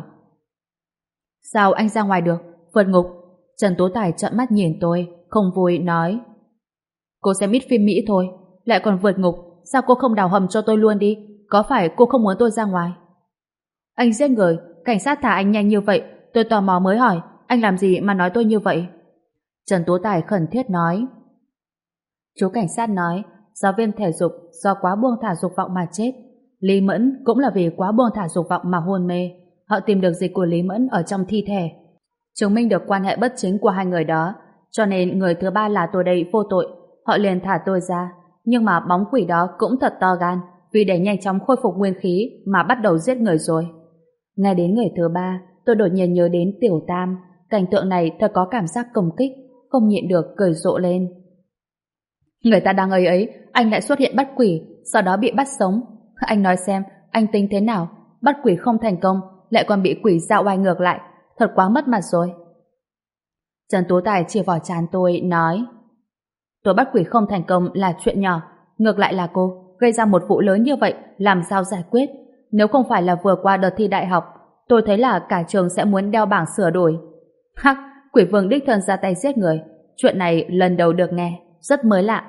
Sao anh ra ngoài được? Vượt ngục. Trần Tố Tài trợn mắt nhìn tôi, không vui nói. Cô xem ít phim Mỹ thôi, lại còn vượt ngục, sao cô không đào hầm cho tôi luôn đi? Có phải cô không muốn tôi ra ngoài? Anh giết người, cảnh sát thả anh nhanh như vậy, tôi tò mò mới hỏi, anh làm gì mà nói tôi như vậy? Trần Tố Tài khẩn thiết nói. Chú cảnh sát nói, giáo viên thể dục do quá buông thả dục vọng mà chết. Lý Mẫn cũng là vì quá buông thả dục vọng mà hôn mê. Họ tìm được dịch của Lý Mẫn ở trong thi thể, chứng minh được quan hệ bất chính của hai người đó, cho nên người thứ ba là tôi đây vô tội. Họ liền thả tôi ra, nhưng mà bóng quỷ đó cũng thật to gan, vì để nhanh chóng khôi phục nguyên khí mà bắt đầu giết người rồi. Ngay đến người thứ ba, tôi đột nhiên nhớ đến Tiểu Tam. Cảnh tượng này thật có cảm giác công kích, không nhịn được cười rộ lên. Người ta đang ấy ấy, anh lại xuất hiện bắt quỷ, sau đó bị bắt sống. Anh nói xem, anh tính thế nào? Bắt quỷ không thành công, lại còn bị quỷ dạo oai ngược lại, thật quá mất mặt rồi. Trần Tú Tài chỉ vào trán tôi, nói. Tôi bắt quỷ không thành công là chuyện nhỏ, ngược lại là cô gây ra một vụ lớn như vậy, làm sao giải quyết? Nếu không phải là vừa qua đợt thi đại học, tôi thấy là cả trường sẽ muốn đeo bảng sửa đổi. Hắc, quỷ vương đích thân ra tay giết người, chuyện này lần đầu được nghe, rất mới lạ.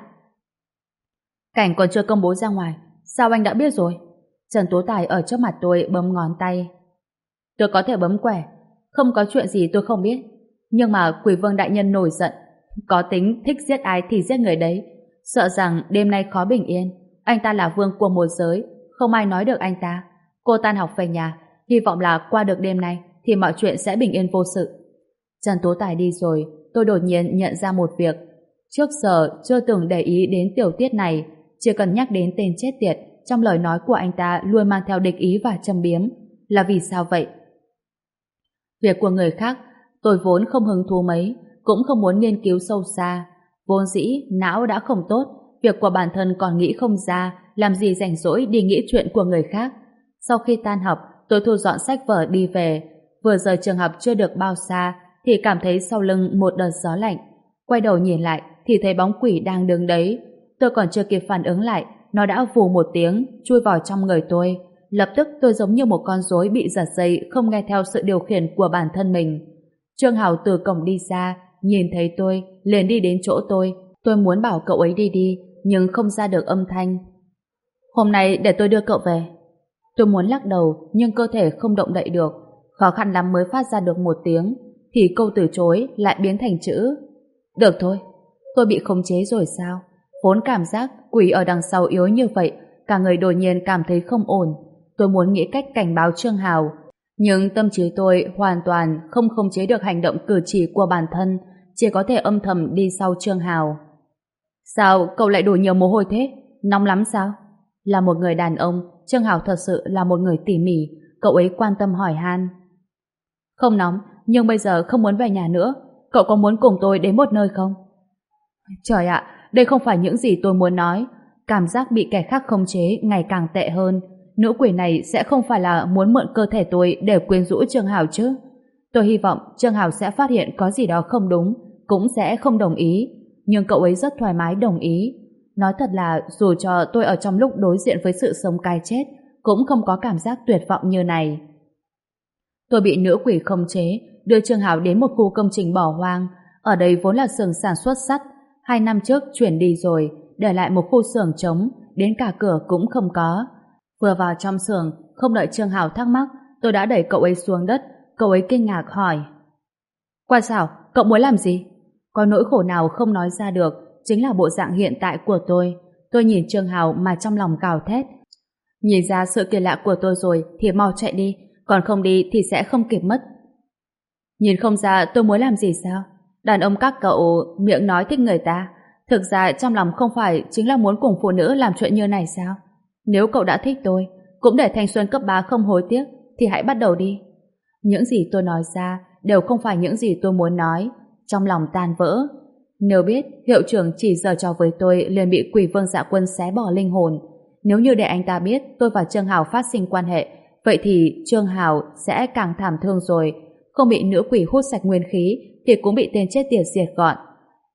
Cảnh còn chưa công bố ra ngoài, sao anh đã biết rồi? Trần Tú Tài ở trước mặt tôi bấm ngón tay. Tôi có thể bấm quẻ, không có chuyện gì tôi không biết. Nhưng mà quỷ vương đại nhân nổi giận, có tính thích giết ai thì giết người đấy. Sợ rằng đêm nay khó bình yên. Anh ta là vương của một giới, không ai nói được anh ta. Cô tan học về nhà, hy vọng là qua được đêm nay thì mọi chuyện sẽ bình yên vô sự. Trần Tú Tài đi rồi, tôi đột nhiên nhận ra một việc. Trước giờ chưa từng để ý đến tiểu tiết này, chỉ cần nhắc đến tên chết tiệt, trong lời nói của anh ta luôn mang theo địch ý và châm biếm. Là vì sao vậy? Việc của người khác, tôi vốn không hứng thú mấy, cũng không muốn nghiên cứu sâu xa. Vốn dĩ, não đã không tốt, việc của bản thân còn nghĩ không ra, làm gì rảnh rỗi đi nghĩ chuyện của người khác. Sau khi tan học, tôi thu dọn sách vở đi về. Vừa rời trường học chưa được bao xa, thì cảm thấy sau lưng một đợt gió lạnh. Quay đầu nhìn lại, thì thấy bóng quỷ đang đứng đấy. Tôi còn chưa kịp phản ứng lại, nó đã vù một tiếng, chui vào trong người tôi. Lập tức tôi giống như một con rối bị giật dây, không nghe theo sự điều khiển của bản thân mình. Trương Hào từ cổng đi ra, nhìn thấy tôi, liền đi đến chỗ tôi. Tôi muốn bảo cậu ấy đi đi, nhưng không ra được âm thanh. Hôm nay để tôi đưa cậu về. Tôi muốn lắc đầu, nhưng cơ thể không động đậy được. Khó khăn lắm mới phát ra được một tiếng, thì câu từ chối lại biến thành chữ. Được thôi. Tôi bị khống chế rồi sao? Vốn cảm giác quỷ ở đằng sau yếu như vậy, cả người đột nhiên cảm thấy không ổn. Tôi muốn nghĩ cách cảnh báo Trương Hào, nhưng tâm trí tôi hoàn toàn không khống chế được hành động cử chỉ của bản thân, chỉ có thể âm thầm đi sau Trương Hào. Sao cậu lại đổ nhiều mồ hôi thế? Nóng lắm sao? Là một người đàn ông, Trương Hào thật sự là một người tỉ mỉ, cậu ấy quan tâm hỏi han. Không nóng, nhưng bây giờ không muốn về nhà nữa. Cậu có muốn cùng tôi đến một nơi không? Trời ạ, đây không phải những gì tôi muốn nói. Cảm giác bị kẻ khác khống chế ngày càng tệ hơn. Nữ quỷ này sẽ không phải là muốn mượn cơ thể tôi để quyến rũ Trương Hào chứ. Tôi hy vọng Trương Hào sẽ phát hiện có gì đó không đúng, cũng sẽ không đồng ý. Nhưng cậu ấy rất thoải mái đồng ý. Nói thật là dù cho tôi ở trong lúc đối diện với sự sống cái chết, cũng không có cảm giác tuyệt vọng như này. Tôi bị nữ quỷ khống chế, đưa Trương Hào đến một khu công trình bỏ hoang. Ở đây vốn là xưởng sản xuất sắt. Hai năm trước chuyển đi rồi, để lại một khu xưởng trống, đến cả cửa cũng không có. Vừa vào trong xưởng, không đợi Trương Hào thắc mắc, tôi đã đẩy cậu ấy xuống đất. Cậu ấy kinh ngạc hỏi. Quan xảo, cậu muốn làm gì? Có nỗi khổ nào không nói ra được, chính là bộ dạng hiện tại của tôi. Tôi nhìn Trương Hào mà trong lòng gào thét. Nhìn ra sự kỳ lạ của tôi rồi thì mau chạy đi, còn không đi thì sẽ không kịp mất. Nhìn không ra tôi muốn làm gì sao? Đàn ông các cậu miệng nói thích người ta, thực ra trong lòng không phải chính là muốn cùng phụ nữ làm chuyện như này sao? Nếu cậu đã thích tôi, cũng để thanh xuân cấp ba không hối tiếc, thì hãy bắt đầu đi. Những gì tôi nói ra đều không phải những gì tôi muốn nói. Trong lòng tan vỡ. Nếu biết hiệu trưởng chỉ giở trò với tôi liền bị quỷ vương dạ quân xé bỏ linh hồn. Nếu như để anh ta biết tôi và Trương Hào phát sinh quan hệ, vậy thì Trương Hào sẽ càng thảm thương rồi. Không bị nữ quỷ hút sạch nguyên khí thì cũng bị tên chết tiệt diệt gọn.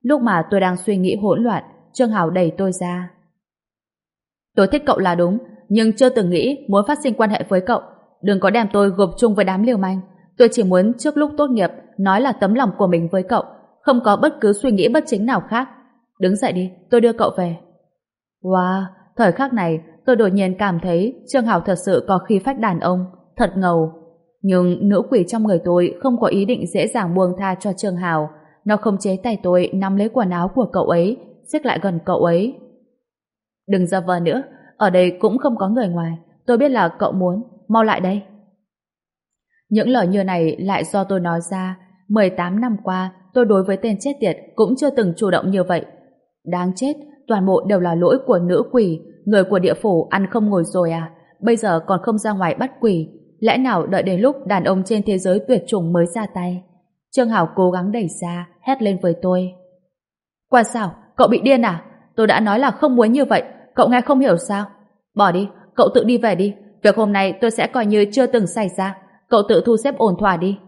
Lúc mà tôi đang suy nghĩ hỗn loạn, Trương Hào đẩy tôi ra. Tôi thích cậu là đúng, nhưng chưa từng nghĩ muốn phát sinh quan hệ với cậu. Đừng có đem tôi gộp chung với đám liều manh. Tôi chỉ muốn trước lúc tốt nghiệp nói là tấm lòng của mình với cậu, không có bất cứ suy nghĩ bất chính nào khác. Đứng dậy đi, tôi đưa cậu về. Wow, thời khắc này tôi đột nhiên cảm thấy Trương Hào thật sự có khí phách đàn ông, thật ngầu. Nhưng nữ quỷ trong người tôi không có ý định dễ dàng buông tha cho Trương Hào. Nó khống chế tay tôi nắm lấy quần áo của cậu ấy, xích lại gần cậu ấy. Đừng giả vờ nữa, ở đây cũng không có người ngoài. Tôi biết là cậu muốn, mau lại đây. Những lời như này lại do tôi nói ra. mười tám năm qua, tôi đối với tên chết tiệt cũng chưa từng chủ động như vậy. Đáng chết, toàn bộ đều là lỗi của nữ quỷ. Người của địa phủ ăn không ngồi rồi à? Bây giờ còn không ra ngoài bắt quỷ. Lẽ nào đợi đến lúc đàn ông trên thế giới tuyệt chủng mới ra tay? Trương Hào cố gắng đẩy ra, hét lên với tôi. Qua sao? Cậu bị điên à? Tôi đã nói là không muốn như vậy, cậu nghe không hiểu sao? Bỏ đi, cậu tự đi về đi. Việc hôm nay tôi sẽ coi như chưa từng xảy ra. Cậu tự thu xếp ổn thỏa đi.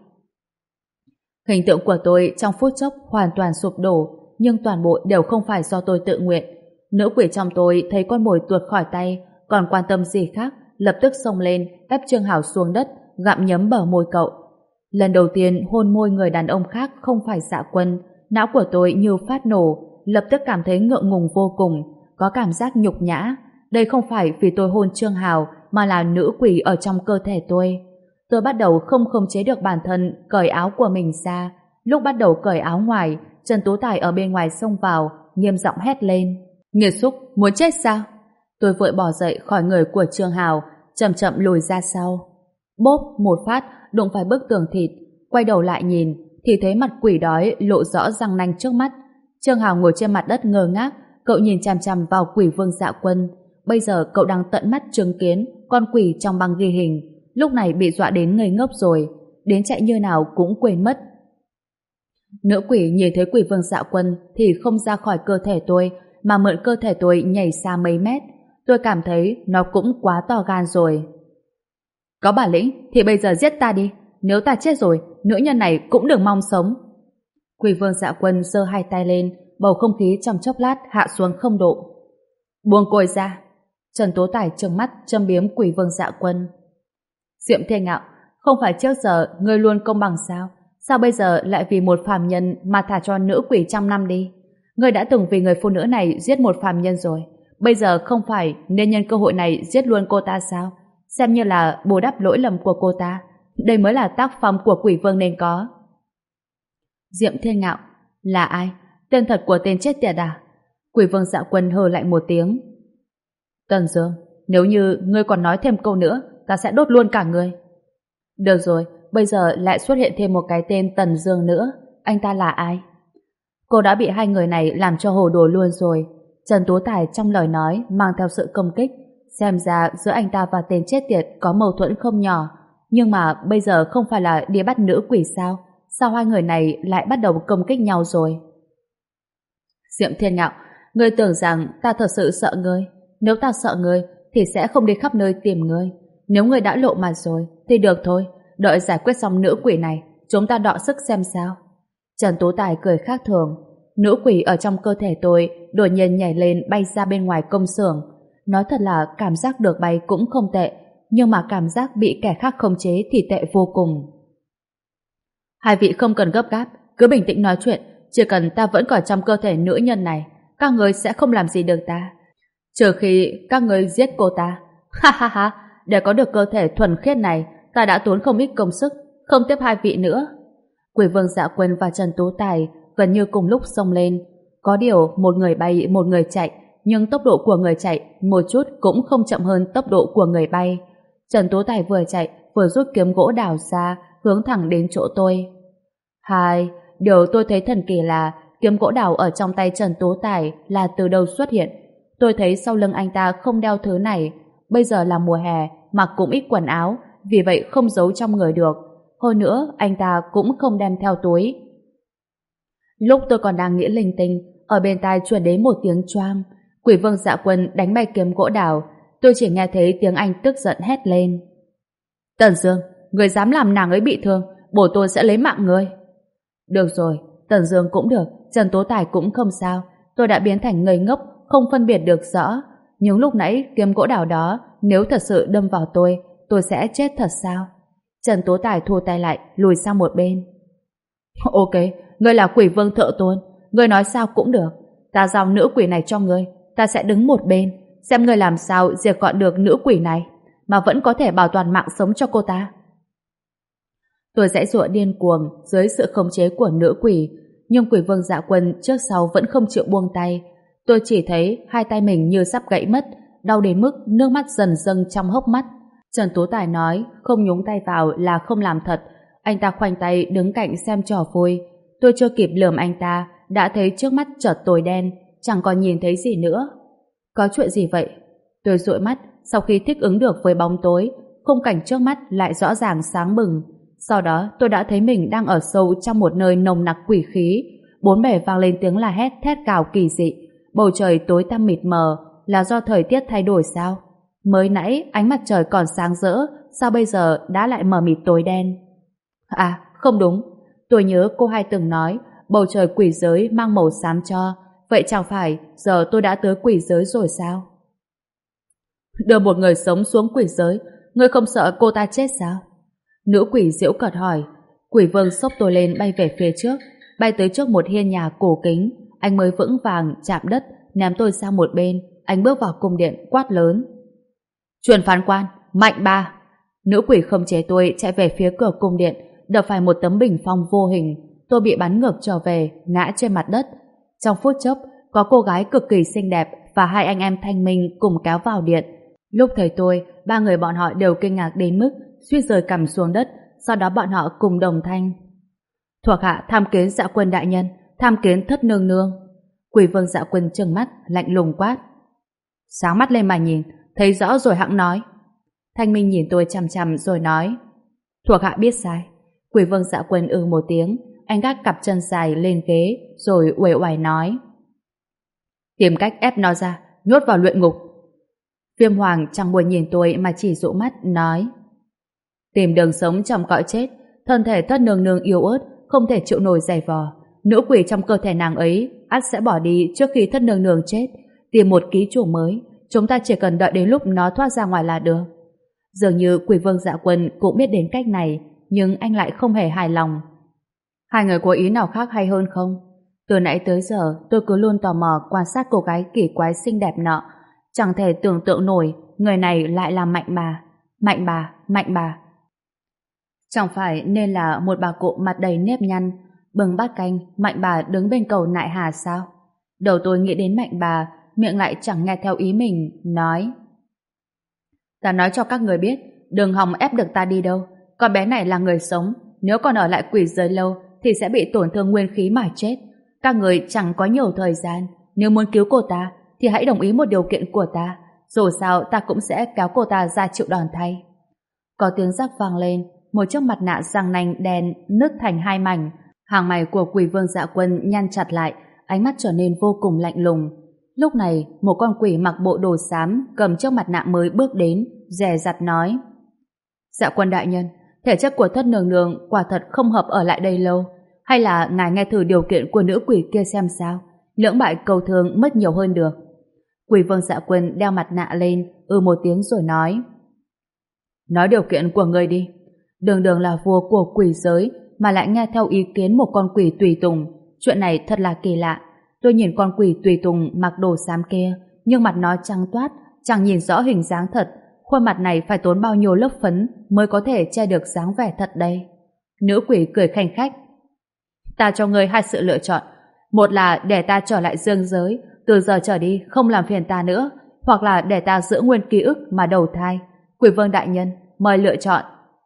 Hình tượng của tôi trong phút chốc hoàn toàn sụp đổ, nhưng toàn bộ đều không phải do tôi tự nguyện. Nữ quỷ trong tôi thấy con mồi tuột khỏi tay, còn quan tâm gì khác, lập tức xông lên, ép Trương Hào xuống đất, gặm nhấm bờ môi cậu. Lần đầu tiên hôn môi người đàn ông khác không phải Dạ Quân, não của tôi như phát nổ, lập tức cảm thấy ngượng ngùng vô cùng, có cảm giác nhục nhã. Đây không phải vì tôi hôn Trương Hào, mà là nữ quỷ ở trong cơ thể tôi. Tôi bắt đầu không khống chế được bản thân, cởi áo của mình ra. Lúc bắt đầu cởi áo ngoài, Trần Tú Tài ở bên ngoài xông vào, nghiêm giọng hét lên. Nghiệt xúc, muốn chết sao? Tôi vội bỏ dậy khỏi người của Trương Hào, chậm chậm lùi ra sau. Bốp một phát, đụng phải bức tường thịt. Quay đầu lại nhìn, thì thấy mặt quỷ đói lộ rõ răng nanh trước mắt. Trương Hào ngồi trên mặt đất ngơ ngác, cậu nhìn chằm chằm vào quỷ vương Dạ Quân. Bây giờ cậu đang tận mắt chứng kiến con quỷ trong băng ghi hình. Lúc này bị dọa đến ngây ngốc rồi, đến chạy như nào cũng quên mất. Nữ quỷ nhìn thấy quỷ vương Dạ Quân thì không ra khỏi cơ thể tôi, mà mượn cơ thể tôi nhảy xa mấy mét. Tôi cảm thấy nó cũng quá to gan rồi. Có bản lĩnh thì bây giờ giết ta đi. Nếu ta chết rồi, nữ nhân này cũng đừng mong sống. Quỷ vương Dạ Quân giơ hai tay lên, bầu không khí trong chốc lát hạ xuống không độ. Buông côi ra. Trần Tố Tài trừng mắt châm biếm quỷ vương Dạ Quân. Diệm Thiên Ngạo, không phải trước giờ ngươi luôn công bằng sao? Sao bây giờ lại vì một phàm nhân mà thả cho nữ quỷ trăm năm đi? Ngươi đã từng vì người phụ nữ này giết một phàm nhân rồi. Bây giờ không phải nên nhân cơ hội này giết luôn cô ta sao? Xem như là bù đắp lỗi lầm của cô ta. Đây mới là tác phong của quỷ vương nên có. Diệm Thiên Ngạo, là ai? Tên thật của tên chết tiệt à? Quỷ vương Dạ Quân hừ lạnh một tiếng. Tần Dương, nếu như ngươi còn nói thêm câu nữa, ta sẽ đốt luôn cả ngươi. Được rồi, bây giờ lại xuất hiện thêm một cái tên Tần Dương nữa. Anh ta là ai? Cô đã bị hai người này làm cho hồ đồ luôn rồi. Trần Tú Tài trong lời nói mang theo sự công kích. Xem ra giữa anh ta và tên chết tiệt có mâu thuẫn không nhỏ. Nhưng mà bây giờ không phải là đi bắt nữ quỷ sao? Sao hai người này lại bắt đầu công kích nhau rồi? Diệm Thiên Ngạo, ngươi tưởng rằng ta thật sự sợ ngươi. Nếu ta sợ ngươi thì sẽ không đi khắp nơi tìm ngươi. Nếu ngươi đã lộ mặt rồi thì được thôi. Đợi giải quyết xong nữ quỷ này, chúng ta đọ sức xem sao. Trần Tú Tài cười khác thường. Nữ quỷ ở trong cơ thể tôi đột nhiên nhảy lên bay ra bên ngoài công xưởng. Nói thật là cảm giác được bay cũng không tệ, nhưng mà cảm giác bị kẻ khác khống chế thì tệ vô cùng. Hai vị không cần gấp gáp, cứ bình tĩnh nói chuyện. Chỉ cần ta vẫn còn trong cơ thể nữ nhân này, các người sẽ không làm gì được ta. Trừ khi các người giết cô ta. Ha ha ha, để có được cơ thể thuần khiết này, ta đã tốn không ít công sức, không tiếp hai vị nữa. Quỷ vương Dạ Quân và Trần Tú Tài gần như cùng lúc xông lên. Có điều một người bay một người chạy, nhưng tốc độ của người chạy một chút cũng không chậm hơn tốc độ của người bay. Trần Tú Tài vừa chạy vừa rút kiếm gỗ đào ra, hướng thẳng đến chỗ tôi. Hai, điều tôi thấy thần kỳ là kiếm gỗ đào ở trong tay Trần Tú Tài là từ đâu xuất hiện. Tôi thấy sau lưng anh ta không đeo thứ này. Bây giờ là mùa hè, mặc cũng ít quần áo, vì vậy không giấu trong người được. Hơn nữa, anh ta cũng không đem theo túi. Lúc tôi còn đang nghĩ linh tinh, ở bên tai truyền đến một tiếng choang. Quỷ vương Dạ Quân đánh bay kiếm gỗ đào. Tôi chỉ nghe thấy tiếng anh tức giận hét lên. Tần Dương, người dám làm nàng ấy bị thương, bổ tôi sẽ lấy mạng ngươi. Được rồi, Tần Dương cũng được, Trần Tố Tài cũng không sao. Tôi đã biến thành ngây ngốc, không phân biệt được rõ. Nhưng lúc nãy kiếm gỗ đào đó, nếu thật sự đâm vào tôi, tôi sẽ chết thật sao? Trần Tố Tài thu tay lại, lùi sang một bên. Ok, ngươi là quỷ vương thợ tôn, ngươi nói sao cũng được. Ta giao nữ quỷ này cho ngươi, ta sẽ đứng một bên, xem ngươi làm sao diệt gọn được nữ quỷ này, mà vẫn có thể bảo toàn mạng sống cho cô ta. Tôi giãy giụa điên cuồng dưới sự khống chế của nữ quỷ, nhưng quỷ vương Dạ Quân trước sau vẫn không chịu buông tay. Tôi chỉ thấy hai tay mình như sắp gãy mất, đau đến mức nước mắt dần dâng trong hốc mắt. Trần Tú Tài nói không nhúng tay vào là không làm thật. Anh ta khoanh tay đứng cạnh xem trò vui. Tôi chưa kịp lườm anh ta, đã thấy trước mắt chợt tối đen, chẳng còn nhìn thấy gì nữa. Có chuyện gì vậy? Tôi dụi mắt, sau khi thích ứng được với bóng tối, khung cảnh trước mắt lại rõ ràng sáng bừng. Sau đó tôi đã thấy mình đang ở sâu trong một nơi nồng nặc quỷ khí. Bốn bề vang lên tiếng la hét thét gào kỳ dị. Bầu trời tối tăm mịt mờ, là do thời tiết thay đổi sao? Mới nãy ánh mặt trời còn sáng rỡ, sao bây giờ đã lại mờ mịt tối đen? À, không đúng. Tôi nhớ cô hai từng nói bầu trời quỷ giới mang màu xám cho. Vậy chẳng phải giờ tôi đã tới quỷ giới rồi sao? Đưa một người sống xuống quỷ giới, ngươi không sợ cô ta chết sao? Nữ quỷ giễu cợt hỏi. Quỷ vương xốc tôi lên bay về phía trước, bay tới trước một hiên nhà cổ kính. Anh mới vững vàng chạm đất, ném tôi sang một bên. Anh bước vào cung điện quát lớn. Truyền phán quan, mạnh ba. Nữ quỷ không chế tôi chạy về phía cửa cung điện, đập phải một tấm bình phong vô hình. Tôi bị bắn ngược trở về, ngã trên mặt đất. Trong phút chốc, có cô gái cực kỳ xinh đẹp và hai anh em thanh minh cùng kéo vào điện. Lúc thấy tôi, ba người bọn họ đều kinh ngạc đến mức suýt rơi cằm xuống đất. Sau đó bọn họ cùng đồng thanh. Thuộc hạ tham kiến Dạ Quân đại nhân, tham kiến thất nương nương. Quỷ vương Dạ Quân trừng mắt, lạnh lùng quát. Sáng mắt lên mà nhìn, thấy rõ rồi hẵng nói. Thanh minh nhìn tôi chằm chằm rồi nói. Thuộc hạ biết sai. Quỷ vương Dạ Quân ư một tiếng, anh gác cặp chân dài lên ghế rồi uể oải nói. Tìm cách ép nó ra, nhốt vào luyện ngục. Viêm Hoàng chẳng buồn nhìn tôi mà chỉ dụ mắt, nói. Tìm đường sống trong cõi chết, thân thể thất nương nương yếu ớt, không thể chịu nổi giày vò. Nữ quỷ trong cơ thể nàng ấy ắt sẽ bỏ đi trước khi thất nương nương chết, tìm một ký chủ mới. Chúng ta chỉ cần đợi đến lúc nó thoát ra ngoài là được. Dường như quỷ vương Dạ Quân cũng biết đến cách này, nhưng anh lại không hề hài lòng. Hai người có ý nào khác hay hơn không? Từ nãy tới giờ tôi cứ luôn tò mò quan sát cô gái kỳ quái xinh đẹp nọ. Chẳng thể tưởng tượng nổi người này lại là Mạnh bà. Mạnh bà, Mạnh bà. Chẳng phải nên là một bà cụ mặt đầy nếp nhăn, bưng bát canh, Mạnh bà đứng bên cầu nại hà sao? Đầu tôi nghĩ đến Mạnh bà, miệng lại chẳng nghe theo ý mình, nói. Ta nói cho các người biết, đừng hòng ép được ta đi đâu. Con bé này là người sống, nếu còn ở lại quỷ giới lâu thì sẽ bị tổn thương nguyên khí mà chết. Các người chẳng có nhiều thời gian, nếu muốn cứu cô ta thì hãy đồng ý một điều kiện của ta, dù sao ta cũng sẽ kéo cô ta ra chịu đòn thay. Có tiếng rắc vang lên, một chiếc mặt nạ răng nanh đen nứt thành hai mảnh. Hàng mày của quỷ vương Dạ Quân nhăn chặt lại, ánh mắt trở nên vô cùng lạnh lùng. Lúc này, một con quỷ mặc bộ đồ xám cầm chiếc mặt nạ mới bước đến, dè dặt nói. Dạ Quân đại nhân, thể chất của thất nương nương quả thật không hợp ở lại đây lâu. Hay là ngài nghe thử điều kiện của nữ quỷ kia xem sao? Lưỡng bại cầu thường mất nhiều hơn được. Quỷ vương Dạ Quân đeo mặt nạ lên, ừ một tiếng rồi nói. Nói điều kiện của người đi. Đường đường là vua của quỷ giới mà lại nghe theo ý kiến một con quỷ tùy tùng. Chuyện này thật là kỳ lạ. Tôi nhìn con quỷ tùy tùng mặc đồ xám kia, nhưng mặt nó trắng toát, chẳng nhìn rõ hình dáng thật. Khuôn mặt này phải tốn bao nhiêu lớp phấn mới có thể che được dáng vẻ thật đây. Nữ quỷ cười khanh khách. Ta cho ngươi hai sự lựa chọn. Một là để ta trở lại dương giới, từ giờ trở đi không làm phiền ta nữa, hoặc là để ta giữ nguyên ký ức mà đầu thai. Quỷ vương đại nhân, mời lựa chọn.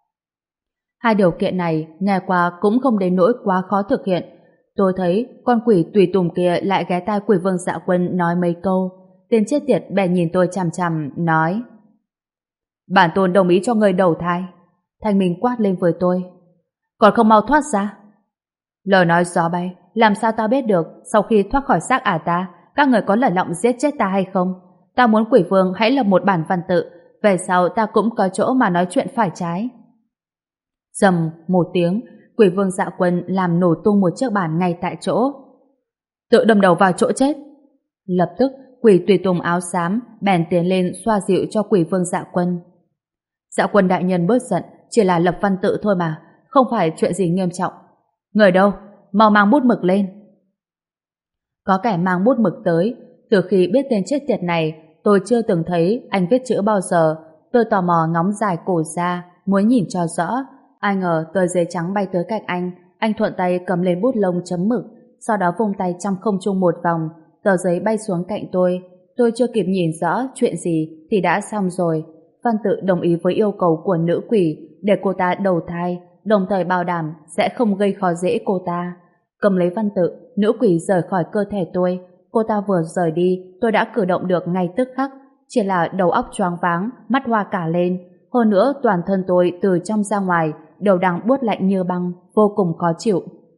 Hai điều kiện này nghe qua cũng không đến nỗi quá khó thực hiện. Tôi thấy con quỷ tùy tùng kia lại ghé tai quỷ vương Dạ Quân nói mấy câu. Tên chết tiệt bèn nhìn tôi chằm chằm, nói. Bản tôn đồng ý cho người đầu thai. Thanh Minh quát lên với tôi. Còn không mau thoát ra. Lời nói gió bay, làm sao ta biết được sau khi thoát khỏi xác ả ta, các người có lẩn lọng giết chết ta hay không? Ta muốn quỷ vương hãy lập một bản văn tự, về sau ta cũng có chỗ mà nói chuyện phải trái. Dầm một tiếng, Quỷ vương Dạ Quân làm nổ tung một chiếc bàn ngay tại chỗ. Tự đâm đầu vào chỗ chết. Lập tức, quỷ tùy tùng áo xám bèn tiến lên xoa dịu cho quỷ vương Dạ Quân. Dạ Quân đại nhân bớt giận, chỉ là lập văn tự thôi mà, không phải chuyện gì nghiêm trọng. Người đâu? Mau mang bút mực lên. Có kẻ mang bút mực tới. Từ khi biết tên chết tiệt này, tôi chưa từng thấy anh viết chữ bao giờ. Tôi tò mò ngóng dài cổ ra, muốn nhìn cho rõ. Ai ngờ tờ giấy trắng bay tới cạnh anh, anh thuận tay cầm lên bút lông chấm mực, sau đó vung tay trong không trung một vòng, tờ giấy bay xuống cạnh tôi. Tôi chưa kịp nhìn rõ chuyện gì thì đã xong rồi. Văn tự đồng ý với yêu cầu của nữ quỷ để cô ta đầu thai, đồng thời bảo đảm sẽ không gây khó dễ cô ta. Cầm lấy văn tự, nữ quỷ rời khỏi cơ thể tôi. Cô ta vừa rời đi, tôi đã cử động được ngay tức khắc. Chỉ là đầu óc choáng váng, mắt hoa cả lên. Hơn nữa, toàn thân tôi từ trong ra ngoài đều đang buốt lạnh như băng, vô cùng khó chịu.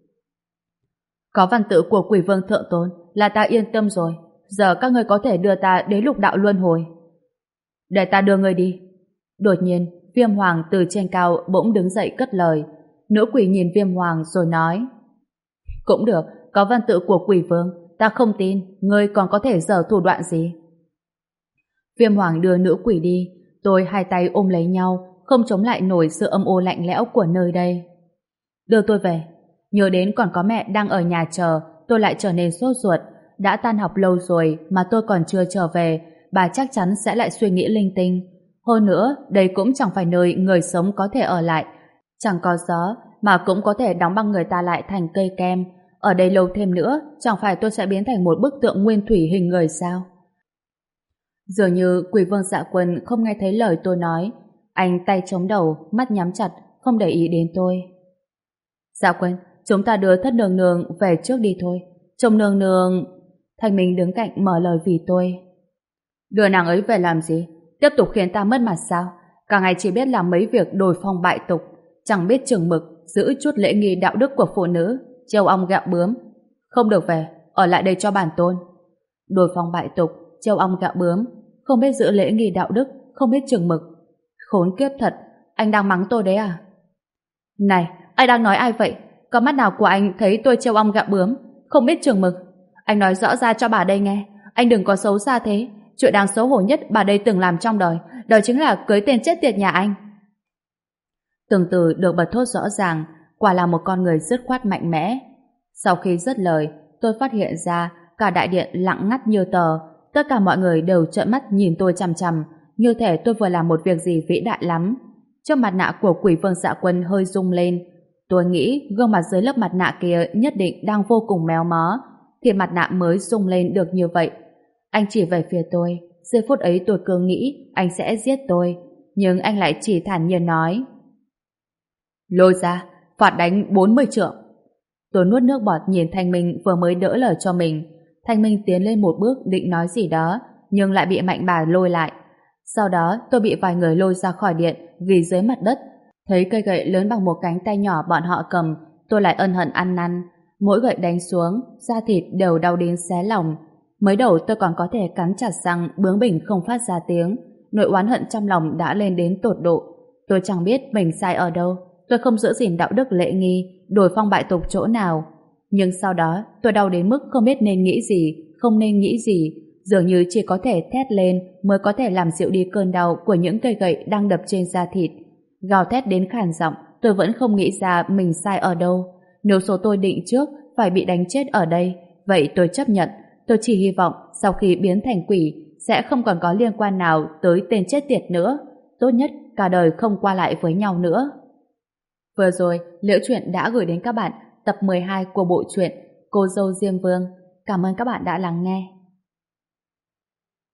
Có văn tự của quỷ vương thượng tôn là ta yên tâm rồi. Giờ các ngươi có thể đưa ta đến lục đạo luân hồi. Để ta đưa ngươi đi. Đột nhiên, Viêm Hoàng từ trên cao bỗng đứng dậy cất lời. Nữ quỷ nhìn Viêm Hoàng rồi nói: Cũng được, có văn tự của quỷ vương, ta không tin ngươi còn có thể giở thủ đoạn gì. Viêm Hoàng đưa nữ quỷ đi. Tôi hai tay ôm lấy nhau, không chống lại nổi sự âm u lạnh lẽo của nơi đây. Đưa tôi về. Nhớ đến còn có mẹ đang ở nhà chờ, tôi lại trở nên sốt ruột. Đã tan học lâu rồi mà tôi còn chưa trở về, bà chắc chắn sẽ lại suy nghĩ linh tinh. Hơn nữa, đây cũng chẳng phải nơi người sống có thể ở lại. Chẳng có gió, mà cũng có thể đóng băng người ta lại thành cây kem. Ở đây lâu thêm nữa, chẳng phải tôi sẽ biến thành một bức tượng nguyên thủy hình người sao? Dường như quỷ vương Dạ Quân không nghe thấy lời tôi nói. Anh tay chống đầu, mắt nhắm chặt, không để ý đến tôi. Dạ Quân, chúng ta đưa thất nương nương về trước đi thôi. Trông nương nương... Thanh Minh đứng cạnh mở lời vì tôi. Đưa nàng ấy về làm gì? Tiếp tục khiến ta mất mặt sao? Cả ngày chỉ biết làm mấy việc đồi phong bại tục, chẳng biết chừng mực, giữ chút lễ nghi đạo đức của phụ nữ, trêu ong gạo bướm. Không được về, ở lại đây cho bản tôn. Đồi phong bại tục, trêu ong gạo bướm, không biết giữ lễ nghi đạo đức, không biết chừng mực. Khốn kiếp thật, anh đang mắng tôi đấy à? Này, anh đang nói ai vậy? Có mắt nào của anh thấy tôi trêu ong gạo bướm, không biết chừng mực? Anh nói rõ ra cho bà đây nghe. Anh đừng có xấu xa thế. Chuyện đáng xấu hổ nhất bà đây từng làm trong đời, đó chính là cưới tên chết tiệt nhà anh. Từng từ được bật thốt rõ ràng, quả là một con người dứt khoát mạnh mẽ. Sau khi dứt lời, tôi phát hiện ra cả đại điện lặng ngắt như tờ. Tất cả mọi người đều trợn mắt nhìn tôi chằm chằm, như thể tôi vừa làm một việc gì vĩ đại lắm. Chiếc mặt nạ của quỷ vương Dạ Quân hơi rung lên. Tôi nghĩ gương mặt dưới lớp mặt nạ kia nhất định đang vô cùng méo mó, thì mặt nạ mới rung lên được như vậy. Anh chỉ về phía tôi. Giây phút ấy tôi cứ nghĩ anh sẽ giết tôi, nhưng anh lại chỉ thản nhiên nói: Lôi ra, phạt đánh bốn mươi trượng. Tôi nuốt nước bọt nhìn Thanh Minh vừa mới đỡ lời cho mình. Thanh Minh tiến lên một bước định nói gì đó, nhưng lại bị Mạnh Bà lôi lại. Sau đó tôi bị vài người lôi ra khỏi điện, ghi dưới mặt đất. Thấy cây gậy lớn bằng một cánh tay nhỏ bọn họ cầm, tôi lại ân hận ăn năn. Mỗi gậy đánh xuống, da thịt đều đau đến xé lòng. Mới đầu tôi còn có thể cắn chặt răng bướng bỉnh không phát ra tiếng. Nỗi oán hận trong lòng đã lên đến tột độ. Tôi chẳng biết mình sai ở đâu. Tôi không giữ gìn đạo đức lễ nghi, đổi phong bại tục chỗ nào. Nhưng sau đó tôi đau đến mức không biết nên nghĩ gì, không nên nghĩ gì. Dường như chỉ có thể thét lên mới có thể làm dịu đi cơn đau của những cây gậy đang đập trên da thịt. Gào thét đến khàn giọng, tôi vẫn không nghĩ ra mình sai ở đâu. Nếu số tôi định trước phải bị đánh chết ở đây, vậy tôi chấp nhận. Tôi chỉ hy vọng sau khi biến thành quỷ sẽ không còn có liên quan nào tới tên chết tiệt nữa. Tốt nhất cả đời không qua lại với nhau nữa. Vừa rồi, Liễu Chuyện đã gửi đến các bạn tập mười hai của bộ truyện Cô dâu Diêm Vương. Cảm ơn các bạn đã lắng nghe.